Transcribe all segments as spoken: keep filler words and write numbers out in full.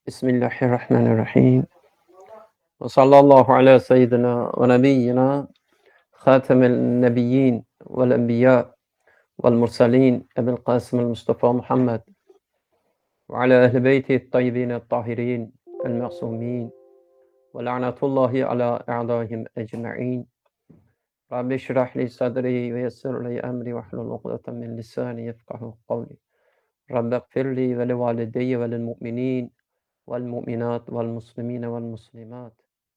Bismillahirrahmanirrahim. Ve sallallahu ala seyyidina ve nebiyyina hatemel nebiyyin vel enbiya vel mursalin Ebu'l Kasım el Mustafa Muhammed ve ala ehli beyti tayyibin tahirin el masumin ve la'natullahi ala a'daihim ecma'in. Rabbi şrah li sadri ve yessir li emri ve hlul ukdeten min lisani yefkahu kavli. Rabbi gfirli ve li valideyye ve lil mu'minin vel mu'minat vel muslimin vel muslimat.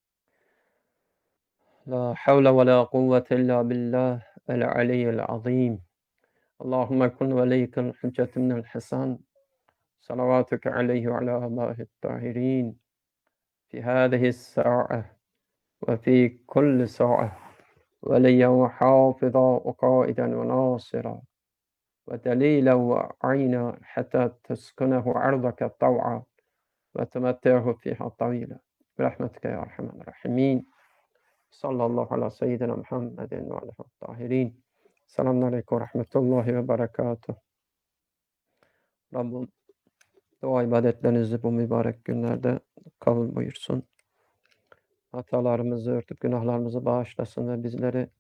La havle ve la kuvvete illa billah el aliyyil azim. Allahümme kun veliyken hüccetimnel hasan. Salavatuke aleyhi ve ala âbâhit tahirin. Fi hâzihi s-sâ'e ve fi kulli sâ'e. Veliyyen ve hâfıza ve kâiden ve nâsira. Ve delîlen ve ayna hatta teskunehu ardake tav'a. Ve temettehu fiha tavîla. Birahmetike ya erhamer rahimin. Sallallahu ala seyyidina Muhammedin ve aleyhi tahirin. Selamun aleyküm ve rahmetullahi ve berekatuhu. Rabbim dua ibadetlerinizi bu mübarek günlerde kabul buyursun. Hatalarımızı örtüp günahlarımızı bağışlasın ve bizleri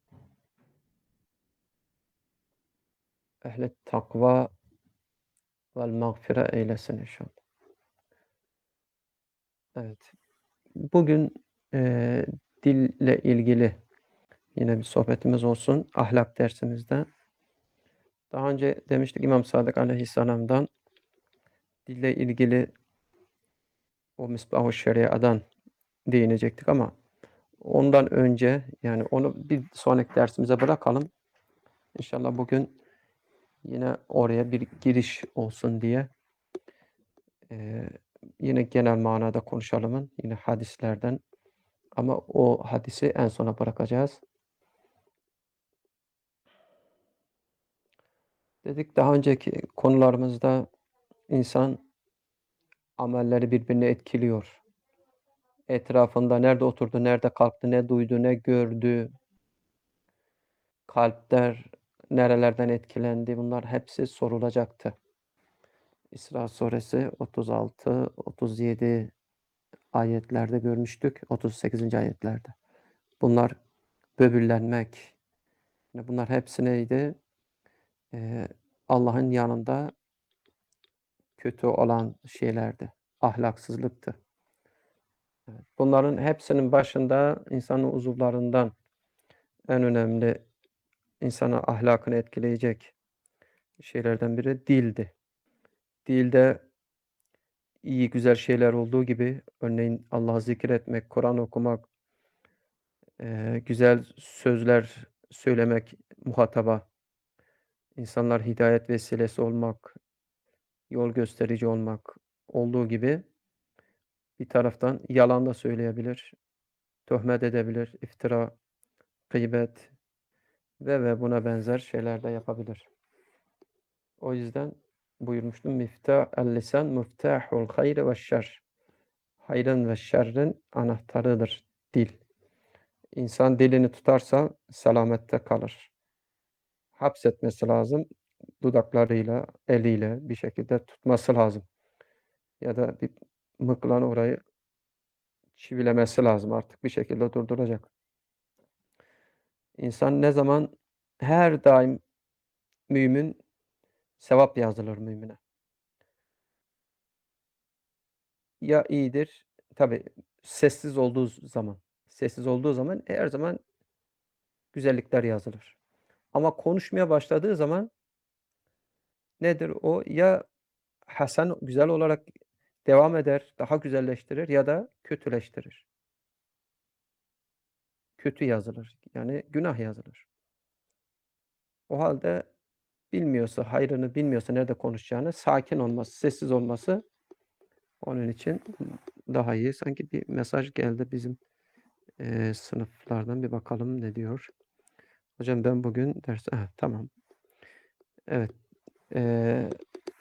ehli takva vel mağfire eylesin inşallah. Evet. Bugün eee dille ilgili yine bir sohbetimiz olsun ahlak dersimizde. Daha önce demiştik İmam Sadık Aleyhisselam'dan dille ilgili o Misbah-ı Şeria'dan değinecektik ama ondan önce yani onu bir sonraki dersimize bırakalım. İnşallah bugün yine oraya bir giriş olsun diye eee, yine genel manada konuşalımın yine hadislerden ama o hadisi en sona bırakacağız. Dedik daha önceki konularımızda insan amelleri birbirini etkiliyor. Etrafında nerede oturdu, nerede kalktı, ne duydu, ne gördü, kalpler nerelerden etkilendi, bunlar hepsi sorulacaktı. İsra suresi otuz altı otuz yedi ayetlerde görmüştük, otuz sekizinci ayetlerde. Bunlar böbürlenmek, bunlar hepsi neydi? Ee, Allah'ın yanında kötü olan şeylerdi, ahlaksızlıktı. Evet. Bunların hepsinin başında insanın uzuvlarından en önemli insana ahlakını etkileyecek şeylerden biri dildi. Dilde iyi güzel şeyler olduğu gibi örneğin Allah'ı zikretmek, Kur'an okumak, eee, güzel sözler söylemek muhataba, insanlar hidayet vesilesi olmak, yol gösterici olmak olduğu gibi bir taraftan yalan da söyleyebilir, töhmet edebilir, iftira, gıybet ve ve buna benzer şeyler de yapabilir. O yüzden buyurmuştum miftâ'el lisan miftâhul hayri veşşer. Hayrın ve şerrin anahtarıdır dil. İnsan dilini tutarsa selamette kalır. Hapsetmesi lazım. Dudaklarıyla, eliyle bir şekilde tutması lazım. Ya da bir mıkla orayı çivilemesi lazım. Artık bir şekilde durduracak. İnsan ne zaman her daim mümin sevap yazılır mümine. Ya iyidir, tabii sessiz olduğu zaman, sessiz olduğu zaman her zaman güzellikler yazılır. Ama konuşmaya başladığı zaman nedir o? Ya hasen, güzel olarak devam eder, daha güzelleştirir ya da kötüleştirir. Kötü yazılır, yani günah yazılır. O halde bilmiyorsa, hayrını bilmiyorsa nerede konuşacağını, sakin olması, sessiz olması onun için daha iyi. Sanki bir mesaj geldi bizim eee, sınıflardan. Bir bakalım ne diyor. Hocam ben bugün ders... Ha, tamam. Evet. Eee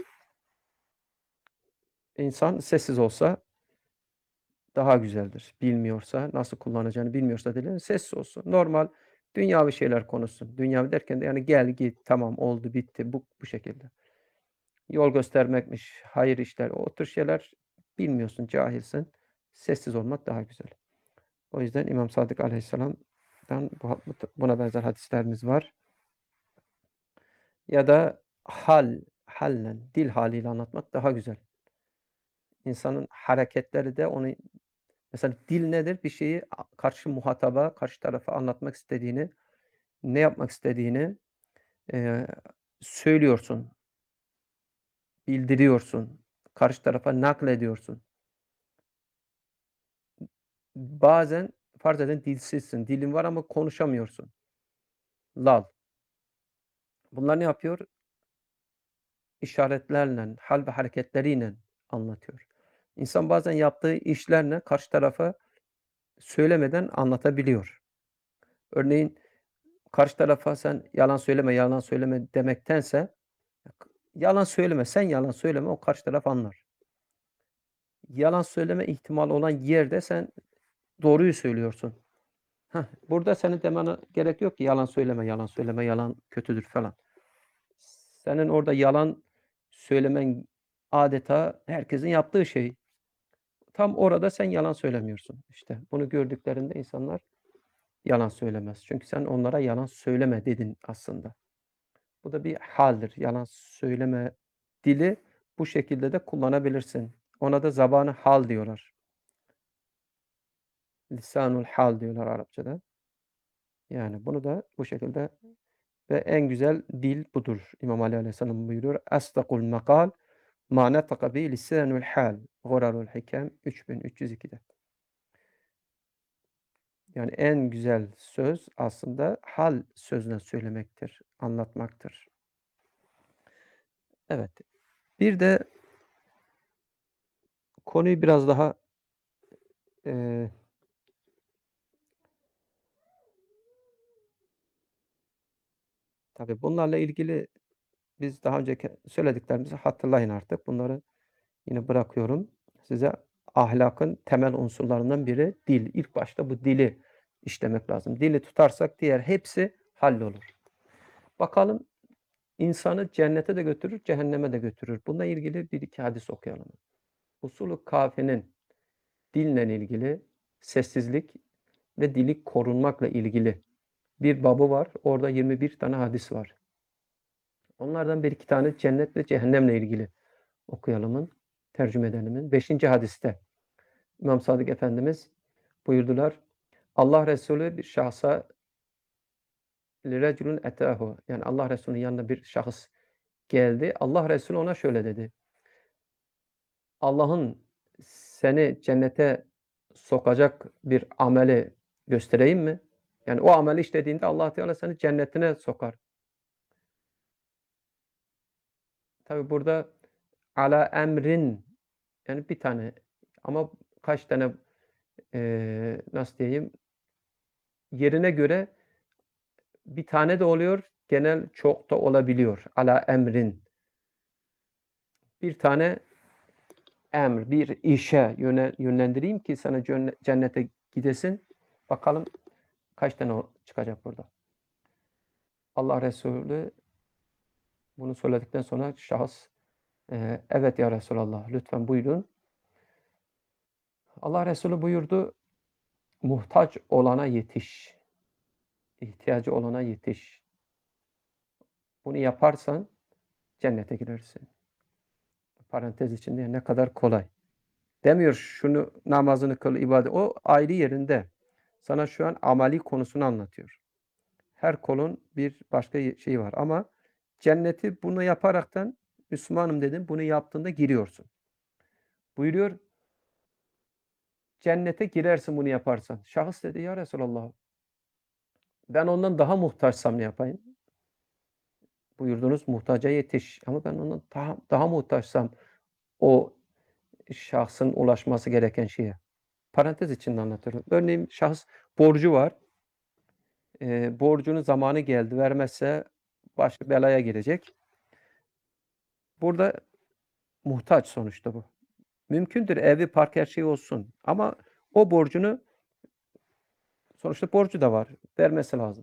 insan sessiz olsa daha güzeldir. Bilmiyorsa, nasıl kullanacağını bilmiyorsa dilini sessiz olsun. Normal dünyavi şeyler konuşsun. Dünyavi derken de yani gel git, tamam oldu bitti bu bu şekilde. Yol göstermekmiş, hayır işler, o tür şeyler bilmiyorsun, cahilsin. Sessiz olmak daha güzel. O yüzden İmam Sadık Aleyhisselam'dan bu buna benzer hadislerimiz var. Ya da hal, hallen, dil haliyle anlatmak daha güzel. İnsanın hareketleri de onu mesela dil nedir? Bir şeyi a karşı muhataba, karşı tarafa anlatmak istediğini, ne yapmak istediğini, eee, söylüyorsun, bildiriyorsun, karşı tarafa naklediyorsun. Bazen farz edin dilsizsin, dilin var ama konuşamıyorsun. Lal. Bunlar ne yapıyor? İşaretlerle, hal ve hareketleriyle anlatıyor. İnsan bazen yaptığı işlerle karşı tarafa söylemeden anlatabiliyor. Örneğin karşı tarafa sen yalan söyleme, yalan söyleme demektense yalan söyleme, sen yalan söyleme, o karşı taraf anlar. Yalan söyleme ihtimali olan yerde sen doğruyu söylüyorsun. Hah, burada senin demene gerek yok ki yalan söyleme, yalan söyleme, yalan kötüdür falan. Senin orada yalan söylemen adeta herkesin yaptığı şey. Tam orada sen yalan söylemiyorsun. İşte bunu gördüklerinde insanlar yalan söylemez. Çünkü sen onlara yalan söyleme dedin aslında. Bu da bir hâldir. Yalan söyleme dili bu şekilde de kullanabilirsin. Ona da zabanı hal diyorlar. Lisanul hal diyorlar Arapçada. Yani bunu da bu şekilde ve en güzel dil budur. İmam Ali Aleyhisselam buyuruyor. "Asdakul makal ma nataka bihi lisanul hal." Gurarul Hikem üç bin üç yüz ikide. Yani en güzel söz aslında hal sözüne söylemektir, anlatmaktır. Evet. Bir de konuyu biraz daha, eee tabii bunlarla ilgili biz daha önceki söylediklerimizi hatırlayın artık. Bunları yine bırakıyorum. Size ahlakın temel unsurlarından biri dil. İlk başta bu dili işlemek lazım. Dili tutarsak diğer hepsi hallolur. Bakalım insanı cennete de götürür, cehenneme de götürür. Bununla ilgili bir iki hadis okuyalım. Usulü kafenin dille ilgili sessizlik ve dili korunmakla ilgili bir babı var. Orada yirmi bir tane hadis var. Onlardan bir iki tane cennet ve cehennemle ilgili okuyalımın, tercüme edenimin. beşinci hadiste İmam Sadık Efendimiz buyurdular. Allah Resulü bir şahsa lireculun etâhu yani Allah Resulü'nün yanına bir şahıs geldi. Allah Resulü ona şöyle dedi. Allah'ın seni cennete sokacak bir ameli göstereyim mi? Yani o ameli işlediğinde Allah Teala seni cennetine sokar. Tabi burada ala emrin yani bir tane ama kaç tane eee, nasıl diyeyim yerine göre bir tane de oluyor, genel çok da olabiliyor. Ala emrin. Bir tane emr, bir işe yöne yönlendireyim ki sana cönne cennete gidesin. Bakalım kaç tane o çıkacak burada. Allah Resulü bunu söyledikten sonra şahıs, eee, "Evet ya Resulallah, lütfen buyurun." Allah Resulü buyurdu, "Muhtaç olana yetiş, ihtiyacı olana yetiş. Bunu yaparsan cennete girersin." Parantez içinde ne kadar kolay. Demiyor şunu namazını kıl, ibadet. O ayrı yerinde. Sana şu an ameli konusunu anlatıyor. Her kolun bir başka ye şeyi var ama cenneti bunu yaparaktan Müslümanım dedin, bunu yaptığında giriyorsun. Buyuruyor, cennete girersin bunu yaparsan. Şahıs dedi, ya Resulallah ben ondan daha muhtaçsam ne yapayım? Buyurdunuz muhtaca yetiş ama ben ondan daha, daha muhtaçsam o şahsın ulaşması gereken şeye. Parantez içinde anlatıyorum. Örneğin şahıs borcu var. Eee, borcunun zamanı geldi, vermezse başı belaya girecek. Burada muhtaç sonuçta bu. Mümkündür evi, park, her şeyi olsun ama o borcunu sonuçta borcu da var, vermesi lazım.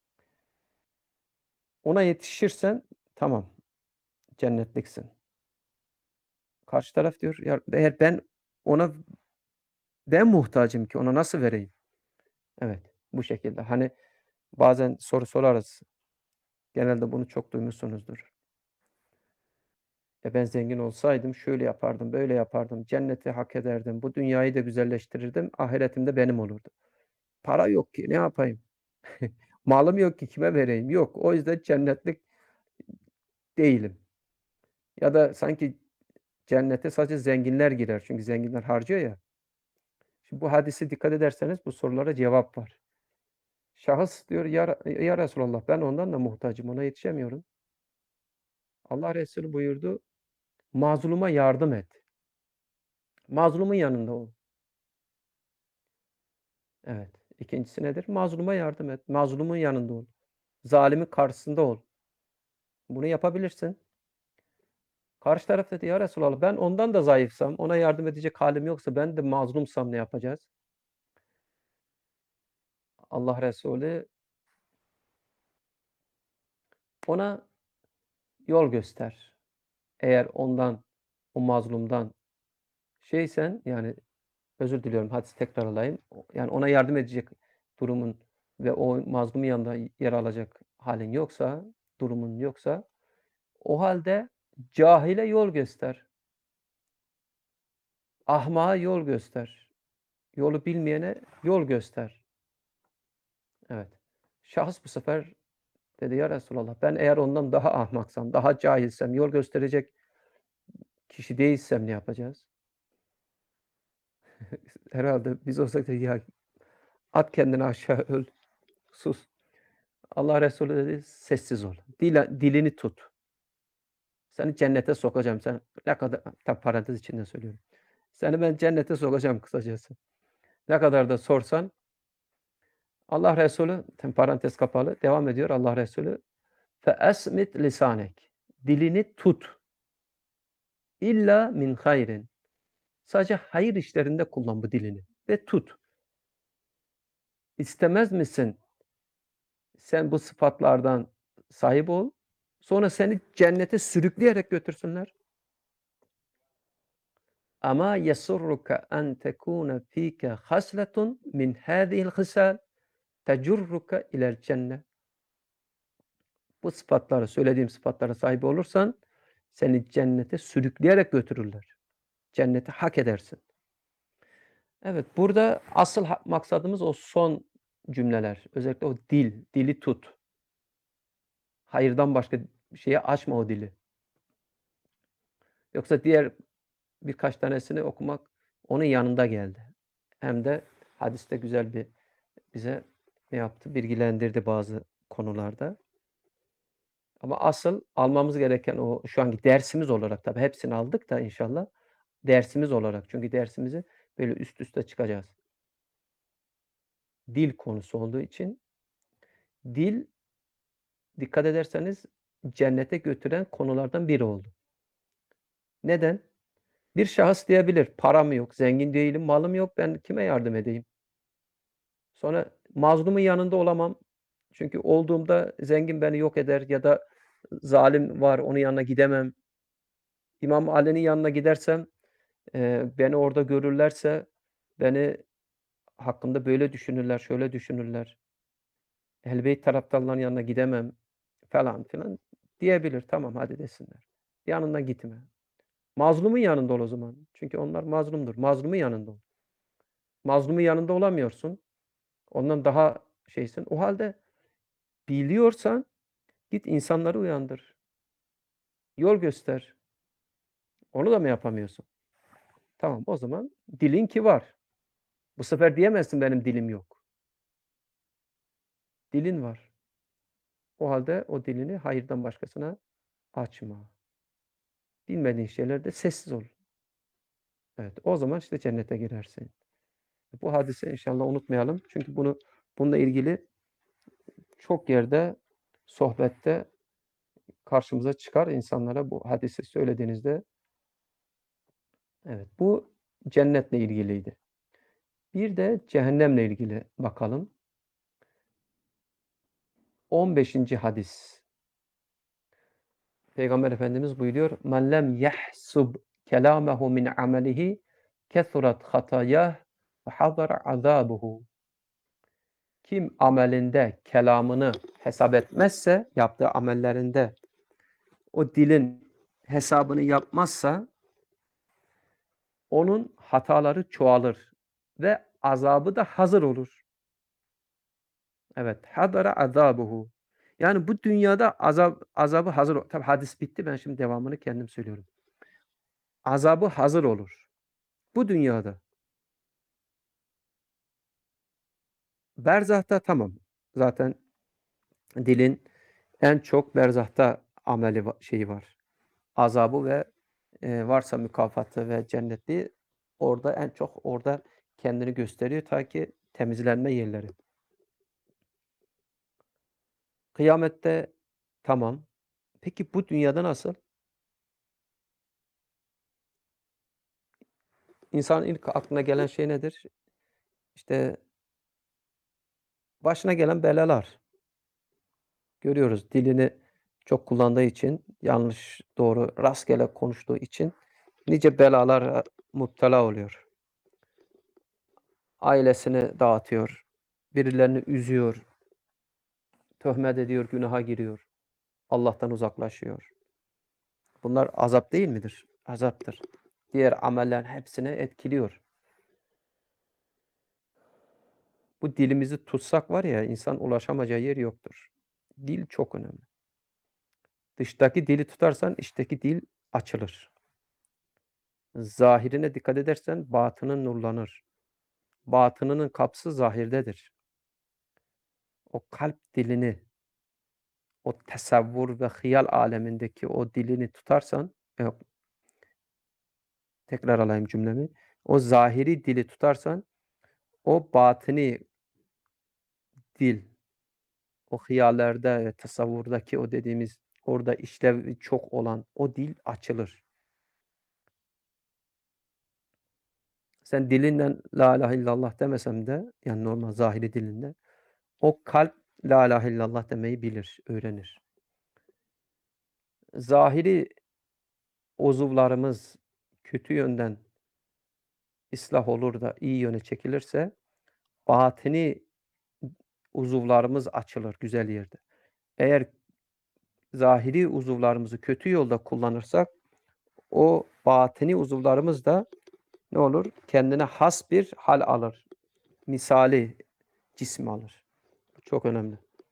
Ona yetişirsen tamam, cennetliksin. Karşı taraf diyor, ya eğer ben ona ben muhtacım ki ona nasıl vereyim? Evet, bu şekilde. Hani bazen soru sorarız. Genelde bunu çok duymuşsunuzdur. "Ya, ben zengin olsaydım şöyle yapardım, böyle yapardım, cenneti hak ederdim, bu dünyayı da güzelleştirirdim, ahiretim de benim olurdu." Para yok ki, ne yapayım? Malım yok ki, kime vereyim? Yok. O yüzden cennetlik değilim. Ya da sanki cennete sadece zenginler girer. Çünkü zenginler harcıyor ya. Şimdi bu hadise dikkat ederseniz bu sorulara cevap var. Şahıs diyor, "Ya Re ya Resulallah ben ondan da muhtacım, ona yetişemiyorum." Allah Resulü buyurdu, "Mazluma yardım et. Mazlumun yanında ol." Evet. ikincisi nedir? Mazluma yardım et. Mazlumun yanında ol. Zalimin karşısında ol. Bunu yapabilirsin. Karşı taraf dedi, "Ya Resulallah ben ondan da zayıfsam, ona yardım edecek hâlim yoksa, ben de mazlumsam ne yapacağız?" Allah Resulü ona yol göster. Eğer ondan, o mazlumdan şeysen, yani özür diliyorum, hadisi tekrarlayayım. O yani ona yardım edecek durumun ve o mazlumun yanında yer alacak hâlin yoksa, durumun yoksa, o hâlde cahile yol göster. Ahmağa yol göster. Yolu bilmeyene yol göster. Evet. Şahıs bu sefer dedi, "Ya Resulallah ben eğer ondan daha ahmaksam, daha cahilsem, yol gösterecek kişi değilsem ne yapacağız?" Herhâlde biz olsak da "Ya at kendini aşağı öl, sus." Allah Resulü dedi, "Sessiz ol. Dila dilini tut. Seni cennete sokacağım. Sen ne kadar" tabii parantez içinde söylüyorum. "Seni ben cennete sokacağım kısacası. Ne kadar da sorsan." Allah Resulü tam parantez kapalı. Devam ediyor Allah Resulü. "Feesmit lisanek." Dilini tut. İlla min hayrin. Sadece hayır işlerinde kullan bu dilini ve tut. İstemez misin sen bu sıfatlardan sahip ol, sonra seni cennete sürükleyerek götürsünler? Ama yesurruka en tekune fike hasletun min hâzihil hisal tecurruka ilel cennet. Bu sıfatları, söylediğim sıfatlara sahip olursan seni cennete sürükleyerek götürürler. Cenneti hak edersin. Evet, burada asıl ha maksadımız o son cümleler. Özellikle o dil, dili tut. Hayırdan başka bir şeye açma o dili. Yoksa diğer birkaç tanesini okumak onun yanında geldi. Hem de hadiste güzel bir bize ne yaptı? Bilgilendirdi bazı konularda. Ama asıl almamız gereken o şu anki dersimiz olarak tabii hepsini aldık da inşallah dersimiz olarak çünkü dersimizi böyle üst üste çıkacağız. Dil konusu olduğu için dil dikkat ederseniz cennete götüren konulardan biri oldu. Neden? Bir şahıs diyebilir, param yok, zengin değilim, malım yok, ben kime yardım edeyim? Sonra mazlumun yanında olamam. Çünkü olduğumda zengin beni yok eder ya da zalim var, onun yanına gidemem. İmam Ali'nin yanına gidersem, eee, beni orada görürlerse beni hakkında böyle düşünürler, şöyle düşünürler. Ehl-i taraftarlarının yanına gidemem falan filan diyebilir. Tamam, hadi desinler. Yanından gitme. Mazlumun yanında ol o zaman. Çünkü onlar mazlumdur. Mazlumun yanında ol. Mazlumun yanında olamıyorsun. Ondan daha şeysin. O hâlde biliyorsan git insanları uyandır. Yol göster. Onu da mı yapamıyorsun? Tamam, o zaman dilin ki var. Bu sefer diyemezsin benim dilim yok. Dilin var. O hâlde o dilini hayırdan başkasına açma. Bilmediğin şeylerde sessiz ol. Evet, o zaman işte cennete girersin. Bu hadisi inşallah unutmayalım. Çünkü bunu bununla ilgili çok yerde sohbette karşımıza çıkar insanlara bu hadisi söylediğinizde. Evet, bu cennetle ilgiliydi. Bir de cehennemle ilgili bakalım. on beşinci hadis. Peygamber Efendimiz buyuruyor: "Men lem yahsub kelâmehu min amelihi kesurat hatayah ve hadara azabuhu. Kim amelinde kelamını hesap etmezse, yaptığı amellerinde o dilin hesabını yapmazsa onun hataları çoğalır ve azabı da hazır olur. Evet, hadara azabuhu. Yani bu dünyada azab, azabı hazır olur. Tabi hadis bitti, ben şimdi devamını kendim söylüyorum. Azabı hazır olur. Bu dünyada. Berzahta tamam. Zaten dilin en çok berzahta ameli şeyi var. Azabı ve e, varsa mükafatı ve cennetliği orada en çok orada kendini gösteriyor ta ki temizlenme yerleri. Kıyamette tamam. Peki bu dünyada nasıl? İnsanın ilk aklına gelen şey nedir? İşte başına gelen belalar. Görüyoruz dilini çok kullandığı için, yanlış, doğru, rastgele konuştuğu için nice belalara müptela oluyor. Ailesini dağıtıyor, birilerini üzüyor, töhmet ediyor, günaha giriyor, Allah'tan uzaklaşıyor. Bunlar azap değil midir? Azaptır. Diğer amellerin hepsini etkiliyor. Bu dilimizi tutsak var ya, insan ulaşamayacağı yer yoktur. Dil çok önemli. Dıştaki dili tutarsan içteki dil açılır. Zahirine dikkat edersen batının nurlanır. Batınının kapısı zahirdedir. O kalp dilini, o tesavvur ve hayal alemindeki o dilini tutarsan, yok, tekrar alayım cümlemi. O zahiri dili tutarsan, o batini dil, o hayallerde ve tasavvurdaki o dediğimiz orada işlevi çok olan o dil açılır. Sen dilinden la ilahe illallah demesem de, yani normal zahiri dilinde, o kalp la ilahe illallah demeyi bilir, öğrenir. Zahiri uzuvlarımız kötü yönden ıslah olur da iyi yöne çekilirse, batini uzuvlarımız açılır güzel yerde. Eğer zahiri uzuvlarımızı kötü yolda kullanırsak, o batini uzuvlarımız da ne olur? Kendine has bir hal alır. Misali cismi alır. Bu çok önemli.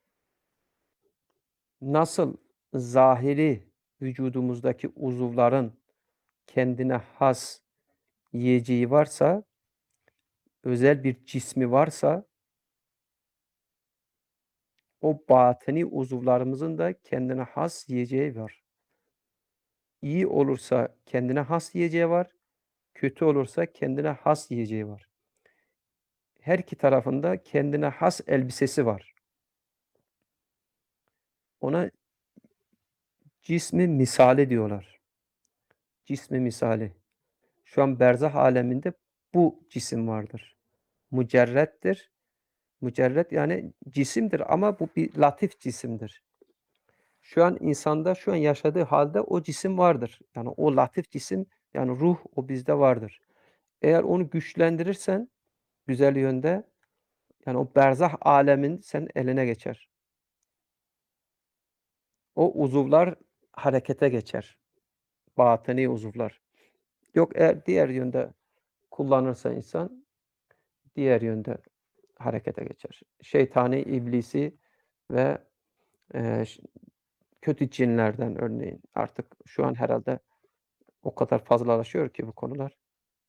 Nasıl zahiri vücudumuzdaki uzuvların kendine has yiyeceği varsa, özel bir cismi varsa, o batini uzuvlarımızın da kendine has yiyeceği var. İyi olursa kendine has yiyeceği var, kötü olursa kendine has yiyeceği var. Her iki tarafında kendine has elbisesi var. Ona cismi misali diyorlar. Cismi misali. Şu an berzah aleminde bu cisim vardır. Mücerrettir. Mücerret yani cisimdir ama bu bir latif cisimdir. Şu an insanda, şu an yaşadığı halde o cisim vardır. Yani o latif cisim, yani ruh o bizde vardır. Eğer onu güçlendirirsen güzel yönde, yani o berzah alemin senin eline geçer. O uzuvlar harekete geçer. Batini uzuvlar. Yok eğer diğer yönde kullanırsa insan, diğer yönde harekete geçer. Şeytani, iblisi ve e, kötü cinlerden örneğin. Artık şu an herhalde o kadar fazlalaşıyor ki bu konular.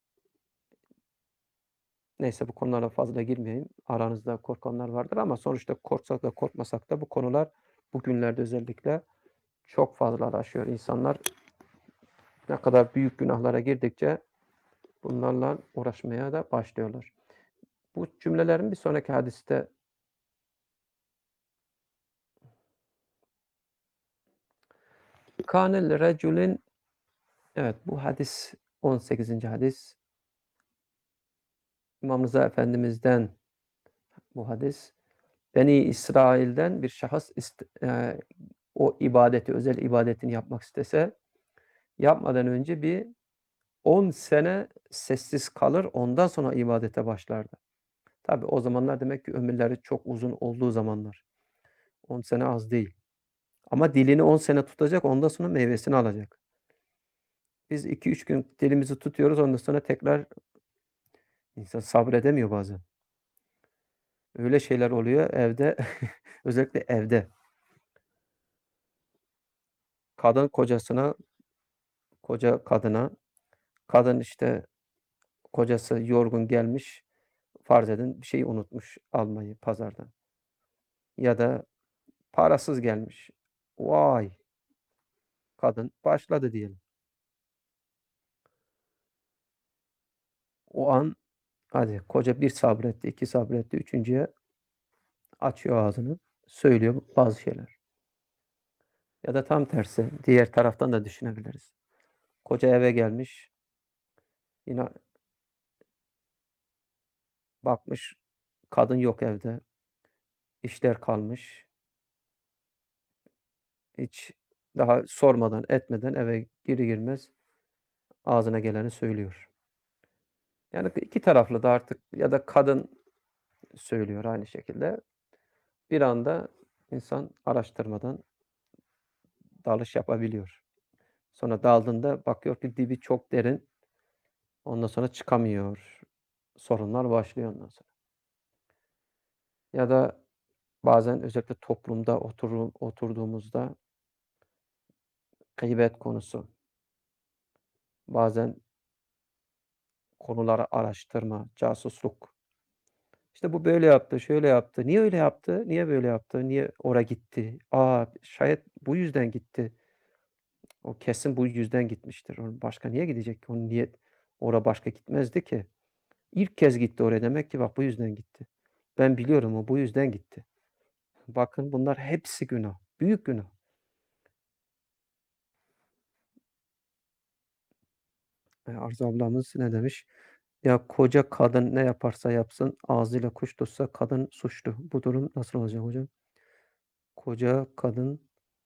Neyse bu konulara fazla girmeyeyim. Aranızda korkanlar vardır ama sonuçta korksak da korkmasak da bu konular bugünlerde özellikle çok fazlalaşıyor. İnsanlar ne kadar büyük günahlara girdikçe bunlarla uğraşmaya da başlıyorlar. Bu cümlelerin bir sonraki hadiste kânel reculin, evet bu hadis on sekizinci hadis. İmam Rıza Efendimiz'den bu hadis. Beni İsrail'den bir şahıs ist eee, o ibadeti, özel ibadetini yapmak istese, yapmadan önce bir on sene sessiz kalır, ondan sonra ibadete başlardı. Tabii o zamanlar demek ki ömürleri çok uzun olduğu zamanlar. on sene az değil. Ama dilini on sene tutacak, ondan sonra meyvesini alacak. Biz iki üç gün dilimizi tutuyoruz, ondan sonra tekrar insan sabredemiyor bazen. Öyle şeyler oluyor evde, özellikle evde. Kadın kocasına, koca kadına, kadın, işte, kocası yorgun gelmiş, farz edin bir şeyi unutmuş almayı pazardan ya da parasız gelmiş. Vay! Kadın başladı diyelim. O an hadi koca bir sabretti, iki sabretti, üçüncüye açıyor ağzını, söylüyor bazı şeyler. Ya da tam tersi, diğer taraftan da düşünebiliriz. Koca eve gelmiş, yine bakmış kadın yok evde, işler kalmış. Hiç daha sormadan etmeden eve girer girmez ağzına geleni söylüyor. Yani iki taraflı da artık ya da kadın söylüyor aynı şekilde. Bir anda insan araştırmadan dalış yapabiliyor. Sonra daldığında bakıyor ki dibi çok derin. Ondan sonra çıkamıyor. Sorunlar başlıyor ondan sonra. Ya da bazen özellikle toplumda oturu oturduğumuzda gıybet konusu, bazen konuları araştırma, casusluk. İşte bu böyle yaptı, şöyle yaptı. Niye öyle yaptı? Niye böyle yaptı? Niye oraya gitti? A! Şayet bu yüzden gitti. O kesin bu yüzden gitmiştir. O başka niye gidecek ki? Onun niyet oraya başka gitmezdi ki. İlk kez gitti oraya demek ki bak bu yüzden gitti. Ben biliyorum o bu yüzden gitti. Bakın bunlar hepsi günah. Büyük günah. Eee, Arzu ablamız ne demiş? Ya koca kadın ne yaparsa yapsın ağzıyla kuş tutsa kadın suçlu. Bu durum nasıl olacak hocam? Koca kadın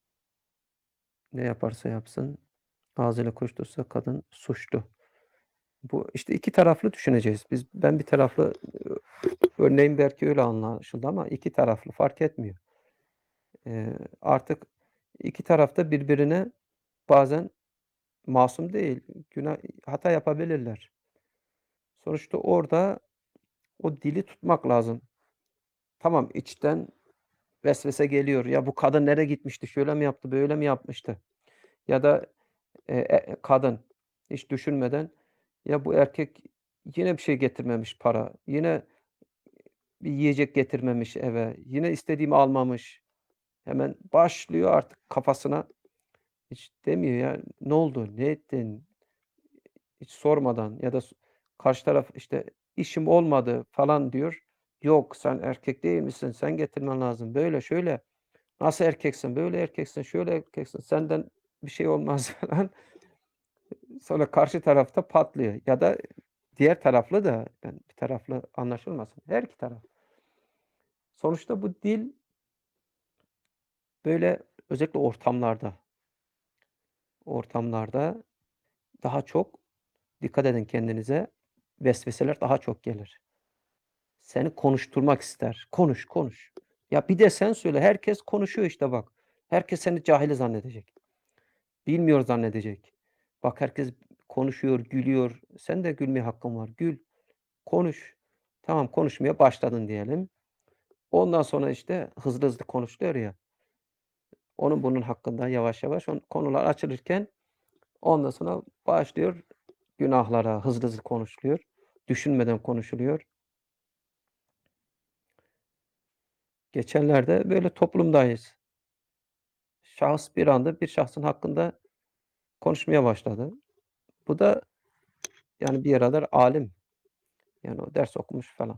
ne yaparsa yapsın ağzıyla kuş tutsa kadın suçlu. Bu, işte, iki taraflı düşüneceğiz. Biz ben bir taraflı, ııı, örneğin belki öyle anlaşıldı ama iki taraflı fark etmiyor. Eee, artık iki taraf da birbirine bazen masum değil, günah hata yapabilirler. Sonuçta orada o dili tutmak lazım. Tamam, içten vesvese geliyor. Ya, bu kadın nereye gitmişti, şöyle mi yaptı, böyle mi yapmıştı? Ya da, eee, e kadın hiç düşünmeden, ya, bu erkek yine bir şey getirmemiş para, yine bir yiyecek getirmemiş eve, yine istediğimi almamış. Hemen başlıyor artık kafasına. Hiç demiyor ya, "Ne oldu, ne ettin?" Hiç sormadan ya da s karşı taraf, işte, "İşim olmadı." falan diyor. "Yok, sen erkek değil misin? Sen getirmen lazım." Böyle şöyle. "Nasıl erkeksin? Böyle erkeksin, şöyle erkeksin. Senden bir şey olmaz." falan. Sonra karşı tarafta patlıyor ya da diğer taraflı da, yani, bir taraflı anlaşılmasın. Her iki taraf. Sonuçta bu dil, böyle, özellikle ortamlarda, ortamlarda daha çok dikkat edin kendinize, vesveseler daha çok gelir. Seni konuşturmak ister. Konuş, konuş. Ya, bir de sen söyle. Herkes konuşuyor işte bak. Herkes seni cahil zannedecek. Bilmiyor zannedecek. Bak herkes konuşuyor, gülüyor. Sen de gülmeye hakkın var. Gül, konuş. Tamam, konuşmaya başladın diyelim. Ondan sonra, işte, hızlı hızlı konuşuluyor ya, onun bunun hakkında yavaş yavaş on konular açılırken ondan sonra başlıyor günahlara, hızlı hızlı konuşuluyor. Düşünmeden konuşuluyor. Geçenlerde böyle toplumdayız. Şahıs bir anda bir şahsın hakkında konuşmaya başladı. Bu da, yani, bir aralar alim. Yani, o ders okumuş falan.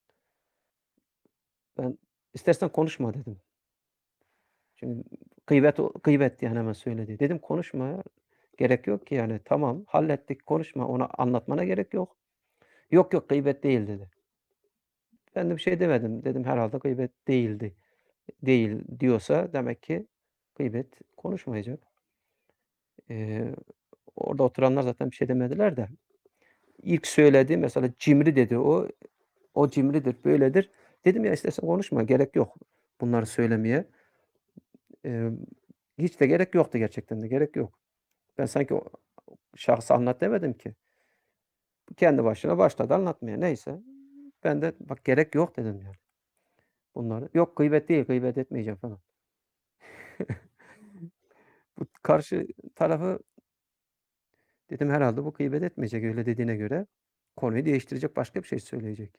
Ben, "İstersen konuşma." dedim. Çünkü gıybet o gıybet yani hemen söyledi. Dedim, "Konuşma ya. Gerek yok ki yani. Tamam, hallettik. Konuşma. Ona anlatmana gerek yok." "Yok, yok, gıybet değil." dedi. Ben de bir şey demedim. Dedim, "Herhâlde gıybet değildi. Değil diyorsa demek ki gıybet konuşmayacak." Eee, orada oturanlar zaten bir şey demediler de. İlk söyledi mesela cimri dedi o. O cimridir, böyledir. Dedim ya istersen konuşma, gerek yok bunları söylemeye. Emm, hiç de gerek yoktu gerçekten de, gerek yok. Ben sanki o şahsı anlat demedim ki. Kendi başına başladı anlatmaya. Neyse. Ben de bak gerek yok dedim yani bunları. Yok gıybet değil, gıybet etmeyeceğim falan. Bu karşı tarafı dedim herhâlde bu gıybet etmeyecek öyle dediğine göre. Konuyu değiştirecek, başka bir şey söyleyecek.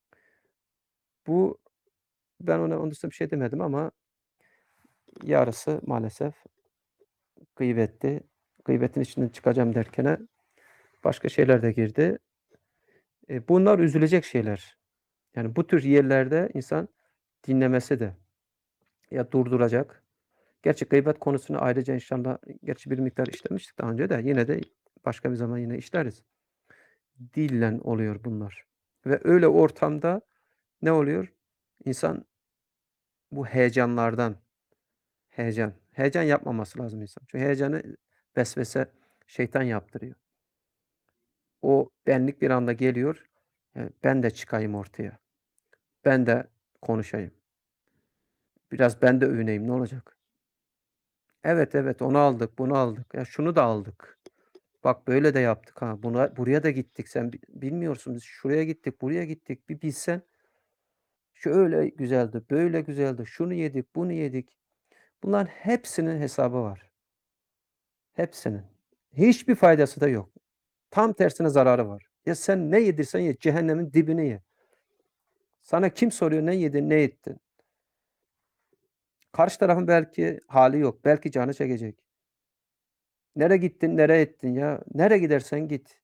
Bu ben ona onun dışında bir şey demedim ama yarısı maalesef gıybetti. Gıybetin içinden çıkacağım derkene başka şeyler de girdi. Eee, bunlar üzülecek şeyler. Yani bu tür yerlerde insan dinlemesi de ya durduracak. Gerçi gıybet konusunu ayrıca inşallah gerçi bir miktar işlemiştik daha önce de yine de başka bir zaman yine işleriz. Dillen oluyor bunlar ve öyle ortamda ne oluyor? İnsan bu heyecanlardan, heyecan, heyecan yapmaması lazım insan. Çünkü heyecanı vesvese şeytan yaptırıyor. O benlik bir anda geliyor. Eee, ben de çıkayım ortaya. Ben de konuşayım. Biraz ben de övüneyim ne olacak? Evet, evet, onu aldık, bunu aldık. Ya şunu da aldık. Bak böyle de yaptık ha. Buna buraya da gittik. Sen bi bilmiyorsun biz şuraya gittik, buraya gittik. Bir bilsen. Şöyle güzeldi, böyle güzeldi. Şunu yedik, bunu yedik. Bunların hepsinin hesabı var. Hepsinin. Hiçbir faydası da yok. Tam tersine zararı var. Ya sen ne yedirsen ye, cehennemin dibini ye. Sana kim soruyor ne yedin, ne ettin? Karşı tarafın belki hâli yok. Belki canı çekecek. Nereye gittin, nereye ettin ya? Nereye gidersen git.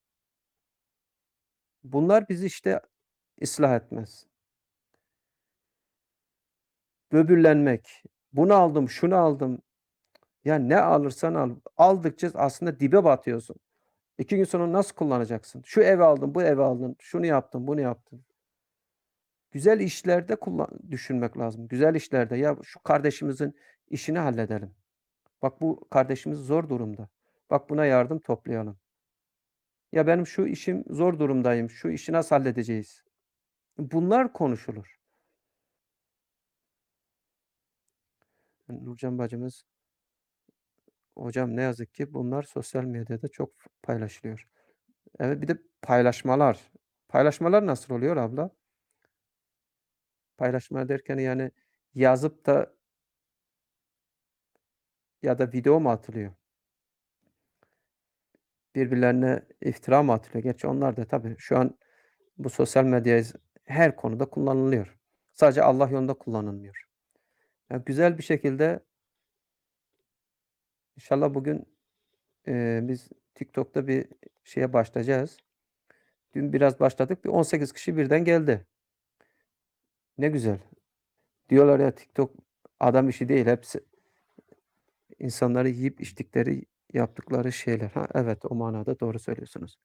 Bunlar bizi işte ıslah etmez. Böbürlenmek. Bunu aldım, şunu aldım. Ya ne alırsan al. Aldıkça aslında dibe batıyorsun. iki gün sonra nasıl kullanacaksın? Şu evi aldın, bu evi aldın, şunu yaptın, bunu yaptın. Güzel işlerde kullan düşünmek lazım. Güzel işlerde ya şu kardeşimizin işini halledelim. Bak bu kardeşimiz zor durumda. Bak buna yardım toplayalım. Ya benim şu işim zor durumdayım. Şu işi nasıl halledeceğiz? Bunlar konuşulur. Nurcan bacımız, hocam ne yazık ki bunlar sosyal medyada çok paylaşılıyor. Evet, bir de paylaşmalar. Paylaşmalar nasıl oluyor abla? Paylaşma derken yani yazıp da ya da video mu atılıyor? Birbirlerine iftira mı atılıyor? Gerçi onlar da tabii şu an bu sosyal medya her konuda kullanılıyor. Sadece Allah yolunda kullanılmıyor. Ya güzel bir şekilde inşallah bugün, eee, biz TikTok'ta bir şeye başlayacağız. Dün biraz başladık. Bir on sekiz kişi birden geldi. Ne güzel. Diyorlar ya TikTok adam işi değil. Hepsi insanları yiyip içtikleri, yaptıkları şeyler. Ha, evet, o manada doğru söylüyorsunuz.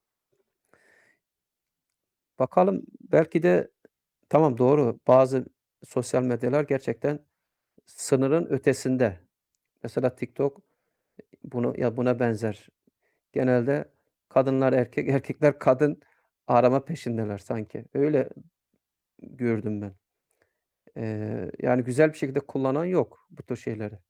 Bakalım belki de tamam doğru. Bazı sosyal medyalar gerçekten sınırın ötesinde. Mesela TikTok bunu ya buna benzer. Genelde kadınlar erkek, erkekler kadın arama peşindeler sanki. Öyle gördüm ben. Eee, yani güzel bir şekilde kullanan yok bu tür şeyleri.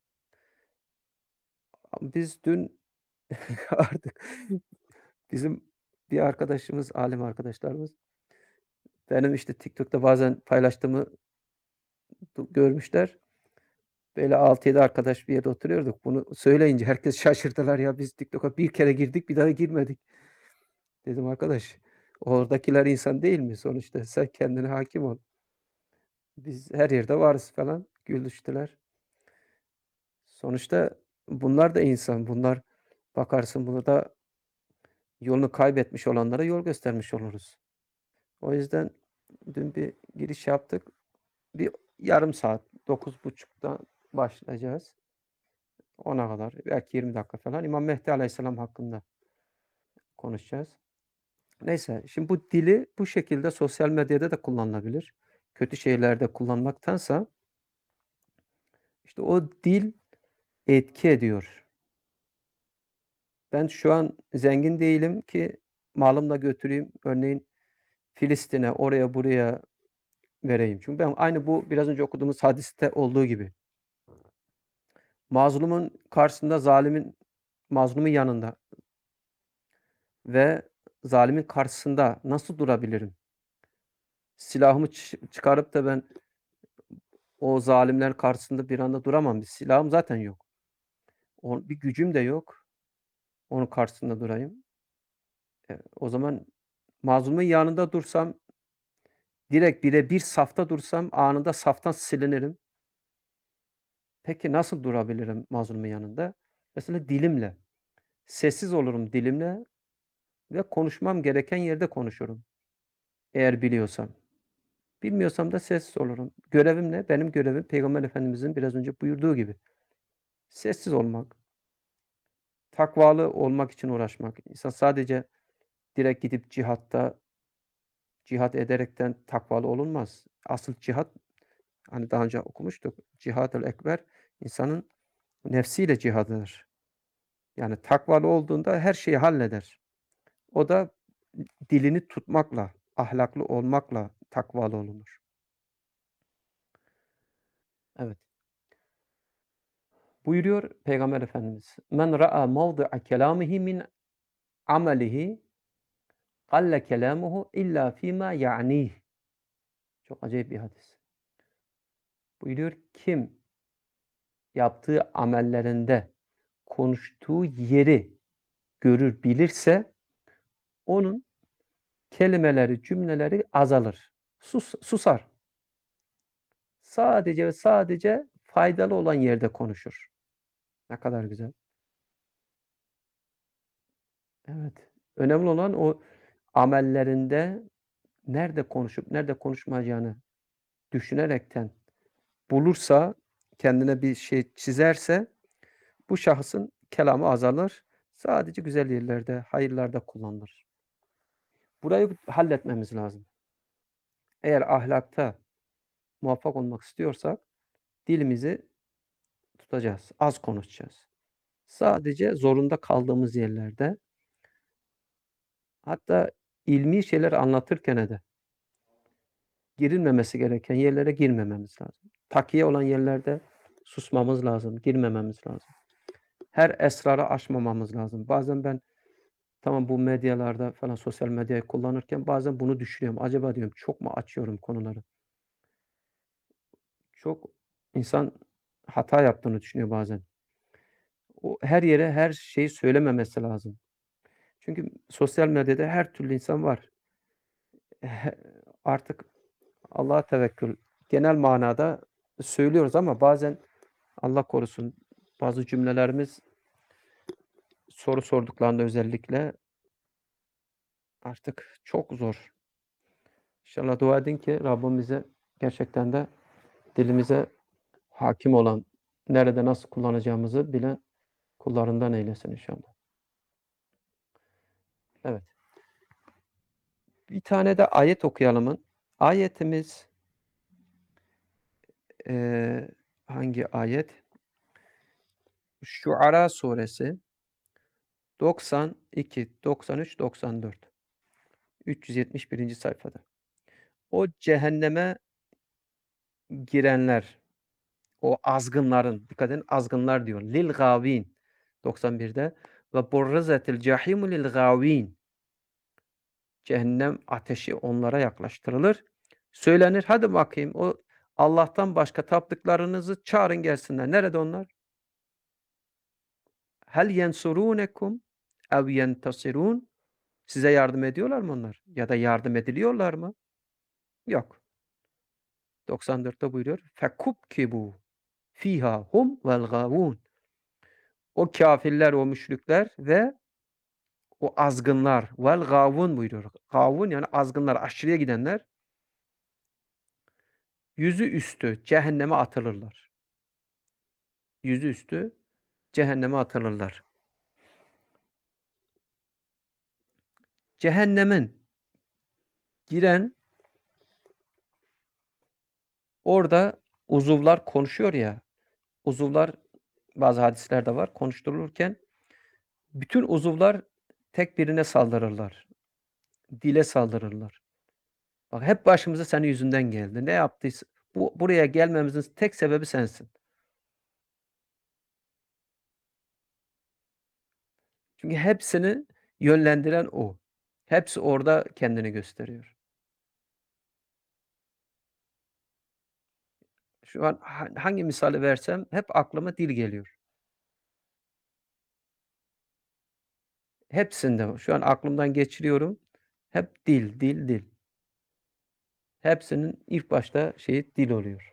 Biz dün artık bizim bir arkadaşımız, alim arkadaşlarımız benim işte TikTok'ta bazen paylaştığımı du görmüşler. Böyle altı yedi arkadaş bir yerde oturuyorduk. Bunu söyleyince herkes şaşırdılar. Ya biz TikTok'a bir kere girdik, bir daha girmedik. Dedim arkadaş, oradakiler insan değil mi sonuçta? Sen kendine hakim ol. Biz her yerde varız falan. Gülüştüler. Sonuçta bunlar da insan. Bunlar bakarsın burada yolunu kaybetmiş olanlara yol göstermiş oluruz. O yüzden dün bir giriş yaptık. Bir yarım saat, dokuz buçukta başlayacağız. Ona kadar belki yirmi dakika falan İmam Mehdi Aleyhisselam hakkında konuşacağız. Neyse, şimdi bu dili bu şekilde sosyal medyada da kullanılabilir. Kötü şeylerde kullanmaktansa işte o dil etki ediyor. Ben şu an zengin değilim ki malımla götüreyim, örneğin Filistin'e, oraya buraya vereyim. Çünkü ben aynı bu biraz önce okuduğumuz hadiste olduğu gibi mazlumun karşısında zalimin mazlumun yanında ve zalimin karşısında nasıl durabilirim? Silahımı çı çıkarıp da ben o zalimler karşısında bir anda duramam. Bir silahım zaten yok. O bir gücüm de yok. Onun karşısında durayım. Eee, o zaman mazlumun yanında dursam, direkt bire bir safta dursam anında saftan silinirim. Peki nasıl durabilirim mazlumun yanında? Mesela dilimle. Sessiz olurum dilimle ve konuşmam gereken yerde konuşurum eğer biliyorsam. Bilmiyorsam da sessiz olurum. Görevim ne? Benim görevim Peygamber Efendimizin biraz önce buyurduğu gibi sessiz olmak, takvalı olmak için uğraşmak. İnsan sadece direkt gidip cihatta cihat ederekten takvalı olunmaz. Asıl cihat, hani daha önce okumuştuk, cihad-ül ekber insanın nefsiyle cihadıdır. Yani takvalı olduğunda her şeyi halleder. O da dilini tutmakla, ahlaklı olmakla takvalı olunur. Evet. Buyuruyor Peygamber Efendimiz: "Men ra'a mevdi'a kelamihi min amelihi kalle kelamuhu illa fîmâ ya'nih." Çok acayip bir hadis. Buyuruyor, kim yaptığı amellerinde konuştuğu yeri görür, bilirse onun kelimeleri, cümleleri azalır. Sus susar. Sadece ve sadece faydalı olan yerde konuşur. Ne kadar güzel. Evet. Önemli olan o amellerinde nerede konuşup nerede konuşmayacağını düşünerekten bulursa, kendine bir şey çizerse bu şahsın kelamı azalır. Sadece güzel yerlerde, hayırlarda kullanılır. Burayı halletmemiz lazım. Eğer ahlakta muvaffak olmak istiyorsak dilimizi tutacağız, az konuşacağız. Sadece zorunda kaldığımız yerlerde, hatta ilmi şeyler anlatırken de girilmemesi gereken yerlere girmememiz lazım. Takiye olan yerlerde susmamız lazım, girmememiz lazım. Her esrarı aşmamamız lazım. Bazen ben, tamam, bu medyalarda falan, sosyal medyayı kullanırken bazen bunu düşünüyorum. Acaba diyorum çok mu açıyorum konuları? Çok insan hata yaptığını düşünüyor bazen. O her yere her şeyi söylememesi lazım. Çünkü sosyal medyada her türlü insan var. He artık Allah'a tevekkül genel manada söylüyoruz ama bazen Allah korusun bazı cümlelerimiz soru sorduklarında özellikle artık çok zor. İnşallah dua edin ki Rabbim bize gerçekten de dilimize hakim olan, nerede nasıl kullanacağımızı bilen kullarından eylesin inşallah. Evet. Bir tane de ayet okuyalım. Ayetimiz, eee, hangi ayet? Şuara suresi doksan iki, doksan üç, doksan dört. üç yüz yetmiş birinci sayfada. O cehenneme girenler, o azgınların, dikkat edin azgınlar diyor. Lil gâvîn doksan birde ve burrizetil cehîmu lil gâvîn. Cehennem ateşi onlara yaklaştırılır. Söylenir, hadi bakayım o Allah'tan başka taptıklarınızı çağırın gelsinler. Nerede onlar? Hel yensurûnekum ev yentasirûn. Size yardım ediyorlar mı onlar? Ya da yardım ediliyorlar mı? Yok. doksan dörtte buyuruyor. Fekubkibu fiha hum vel gâvûn. O kâfirler, o müşrikler ve o azgınlar vel gâvûn buyuruyor. Gâvûn yani azgınlar, aşırıya gidenler yüzü üstü cehenneme atılırlar. Yüzü üstü cehenneme atılırlar. Cehennemin giren orada uzuvlar konuşuyor ya, uzuvlar bazı hadislerde var konuşturulurken Bütün uzuvlar tek birine saldırırlar. Dile saldırırlar. Bak hep başımıza senin yüzünden geldi. Ne yaptıysa bu buraya gelmemizin tek sebebi sensin. Çünkü hepsini yönlendiren o. Hepsi orada kendini gösteriyor. Şu an ha hangi misali versem hep aklıma dil geliyor. Hepsinde şu an aklımdan geçiriyorum. Hep dil, dil, dil. Hepsinin ilk başta şeyi dil oluyor.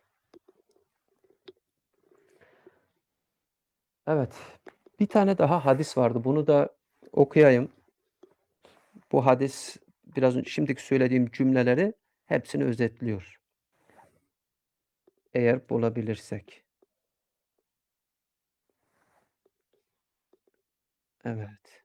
Evet. Bir tane daha hadis vardı. Bunu da okuyayım. Bu hadis biraz önce şimdiki söylediğim cümleleri hepsini özetliyor. Eğer bulabilirsek. Evet.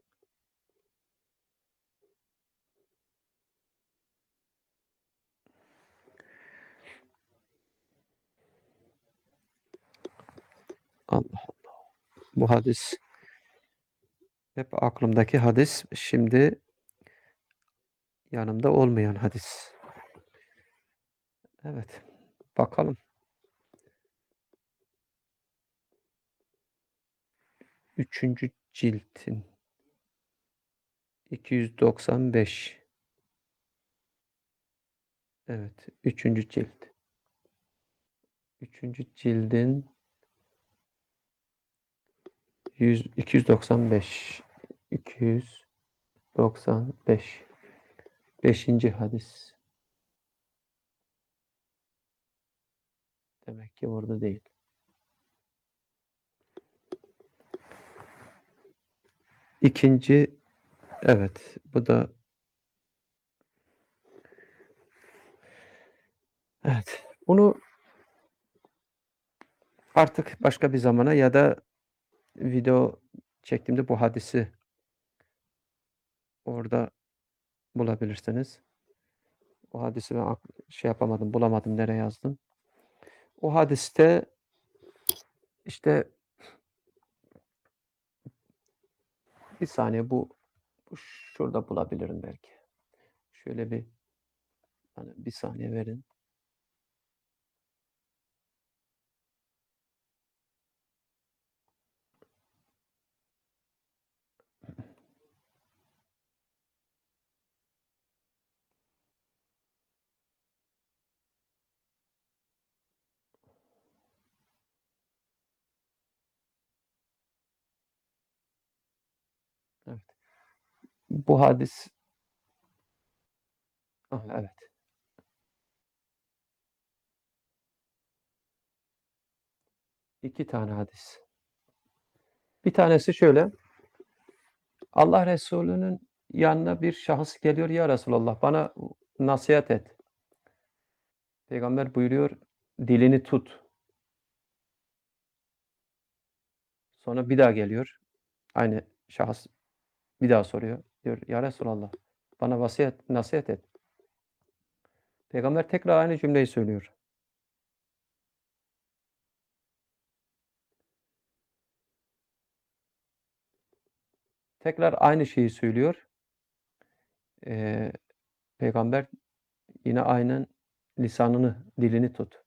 Allah. Bu hadis hep aklımdaki hadis. Şimdi yanımda olmayan hadis. Evet. Bakalım. Üçüncü ciltin iki yüz doksan beş. Evet. Üçüncü cilt. Üçüncü cildin yüz iki yüz doksan beş. iki yüz doksan beş. Beşinci hadis. Demek ki orada değil. İkinci, evet, bu da evet. Bunu artık başka bir zamana ya da video çektiğimde bu hadisi orada bulabilirsiniz. O hadisi ben ak şey yapamadım, bulamadım, nereye yazdım. O hadiste, işte, bir saniye bu bu şurada bulabilirim belki. Şöyle bir, hani, bir saniye verin. Evet. Bu hadis. Ah, evet. iki tane hadis. Bir tanesi şöyle: Allah Resulü'nün yanına bir şahıs geliyor, "Ya Resulallah, bana nasihat et." Peygamber buyuruyor, "Dilini tut." Sonra bir daha geliyor. Aynı şahıs bir daha soruyor. Diyor, "Ya Resulallah, bana vasiyet nasihat et." Peygamber tekrar aynı cümleyi söylüyor. Tekrar aynı şeyi söylüyor. Eee, Peygamber yine aynen lisanını, dilini tut.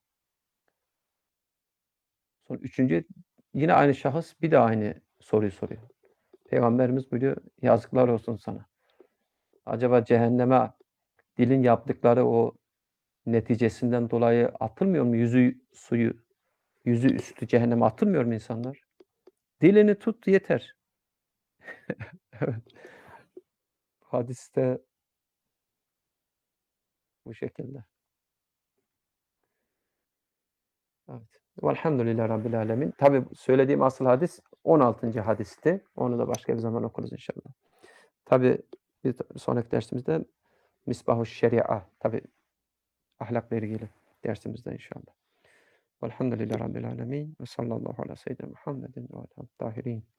Sonra üçüncü yine aynı şahıs bir daha aynı soruyu soruyor. Peygamberimiz buyuruyor, "Yazıklar olsun sana. Acaba cehenneme dilin yaptıkları o neticesinden dolayı atılmıyor mu? Yüzü suyu yüzü üstü cehenneme atılmıyor mu insanlar? Dilini tut yeter." Evet. Hadiste bu şekilde. Evet. Velhamdülillahi Rabbil âlemin. Tabii söylediğim asıl hadis on altıncı hadisti. Onu da başka bir zaman okuruz inşallah. Tabii bir sonraki dersimizde Misbah-ı Şeria, tabii ahlakla ilgili dersimizde inşallah. Velhamdülillahi Rabbil âlemin ve sallallahu ala seyyidina Muhammedin ve alâ tahirin.